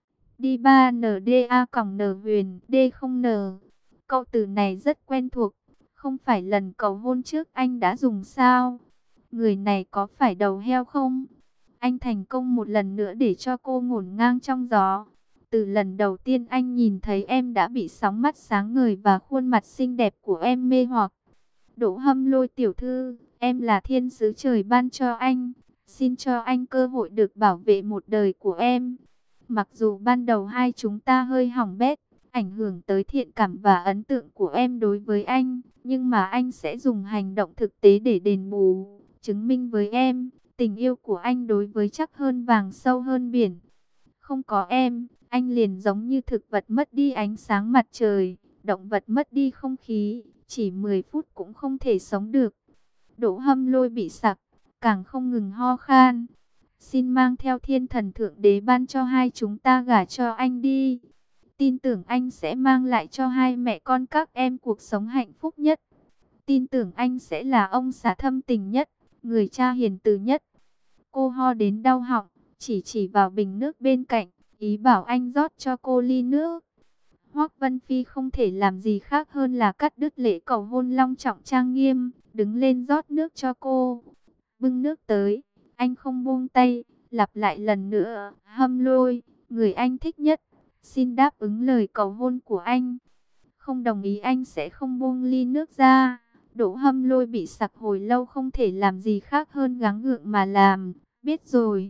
Đi ba N D A còng N huyền D không N. Câu từ này rất quen thuộc, không phải lần cầu hôn trước anh đã dùng sao? Người này có phải đầu heo không? Anh thành công một lần nữa để cho cô ngổn ngang trong gió. Từ lần đầu tiên anh nhìn thấy em đã bị sóng mắt sáng ngời và khuôn mặt xinh đẹp của em mê hoặc. Đỗ Hâm Lôi tiểu thư, em là thiên sứ trời ban cho anh. Xin cho anh cơ hội được bảo vệ một đời của em. Mặc dù ban đầu hai chúng ta hơi hỏng bét, ảnh hưởng tới thiện cảm và ấn tượng của em đối với anh, nhưng mà anh sẽ dùng hành động thực tế để đền bù, chứng minh với em, tình yêu của anh đối với chắc hơn vàng sâu hơn biển. Không có em, anh liền giống như thực vật mất đi ánh sáng mặt trời, động vật mất đi không khí, chỉ mười phút cũng không thể sống được. Đỗ Hâm Lôi bị sặc, càng không ngừng ho khan. Xin mang theo thiên thần thượng đế ban cho hai chúng ta gả cho anh đi. Tin tưởng anh sẽ mang lại cho hai mẹ con các em cuộc sống hạnh phúc nhất. Tin tưởng anh sẽ là ông xã thâm tình nhất, người cha hiền từ nhất. Cô ho đến đau họng, chỉ chỉ vào bình nước bên cạnh, ý bảo anh rót cho cô ly nước. Hoắc Vân Phi không thể làm gì khác hơn là cắt đứt lễ cầu hôn long trọng trang nghiêm, đứng lên rót nước cho cô. Bưng nước tới, anh không buông tay, lặp lại lần nữa, Hâm Lôi, người anh thích nhất, xin đáp ứng lời cầu hôn của anh. Không đồng ý anh sẽ không buông ly nước ra. Đỗ Hâm Lôi bị sặc hồi lâu không thể làm gì khác hơn gắng gượng mà làm, biết rồi.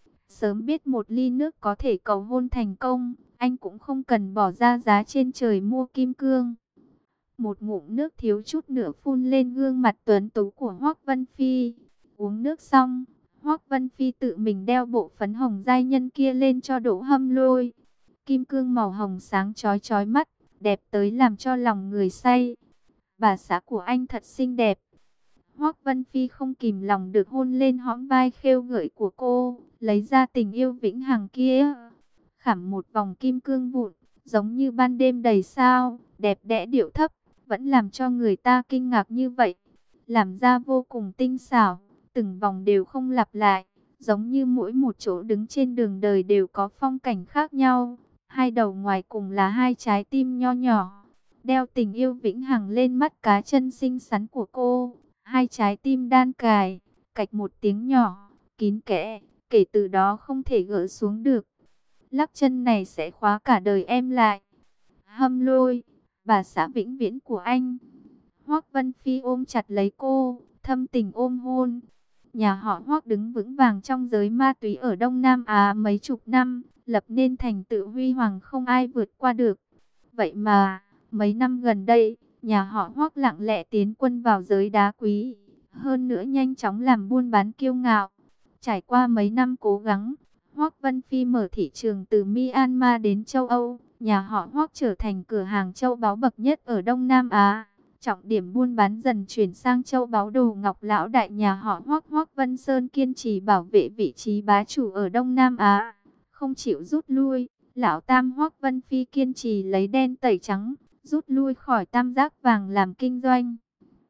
Sớm biết một ly nước có thể cầu hôn thành công, anh cũng không cần bỏ ra giá trên trời mua kim cương. Một ngụm nước thiếu chút nữa phun lên gương mặt tuấn tú của Hoắc Vân Phi. Uống nước xong, Hoắc Vân Phi tự mình đeo bộ phấn hồng giai nhân kia lên cho Đỗ Hâm Lôi. Kim cương màu hồng sáng chói chói mắt, đẹp tới làm cho lòng người say. Bà xã của anh thật xinh đẹp. Hoắc Vân Phi không kìm lòng được hôn lên hõm vai khêu gợi của cô, lấy ra tình yêu vĩnh hằng kia. Khảm một vòng kim cương vụn, giống như ban đêm đầy sao, đẹp đẽ điệu thấp, vẫn làm cho người ta kinh ngạc như vậy. Làm ra vô cùng tinh xảo, từng vòng đều không lặp lại, giống như mỗi một chỗ đứng trên đường đời đều có phong cảnh khác nhau. Hai đầu ngoài cùng là hai trái tim nho nhỏ, đeo tình yêu vĩnh hằng lên mắt cá chân xinh xắn của cô. Hai trái tim đan cài, cạch một tiếng nhỏ, kín kẽ, kể từ đó không thể gỡ xuống được. Lắc chân này sẽ khóa cả đời em lại. Hâm Lôi, bà xã vĩnh viễn của anh. Hoắc Vân Phi ôm chặt lấy cô, thâm tình ôm hôn. Nhà họ Hoắc đứng vững vàng trong giới ma túy ở Đông Nam Á mấy chục năm, lập nên thành tựu huy hoàng không ai vượt qua được. Vậy mà, mấy năm gần đây, nhà họ Hoắc lặng lẽ tiến quân vào giới đá quý, hơn nữa nhanh chóng làm buôn bán kiêu ngạo. Trải qua mấy năm cố gắng, Hoắc Vân Phi mở thị trường từ Myanmar đến châu Âu, nhà họ Hoắc trở thành cửa hàng châu báu bậc nhất ở Đông Nam Á. Trọng điểm buôn bán dần chuyển sang châu báu đồ ngọc. Lão đại nhà họ Hoắc, Hoắc Vân Sơn kiên trì bảo vệ vị trí bá chủ ở Đông Nam Á, không chịu rút lui. Lão tam Hoắc Vân Phi kiên trì lấy đen tẩy trắng, rút lui khỏi tam giác vàng làm kinh doanh.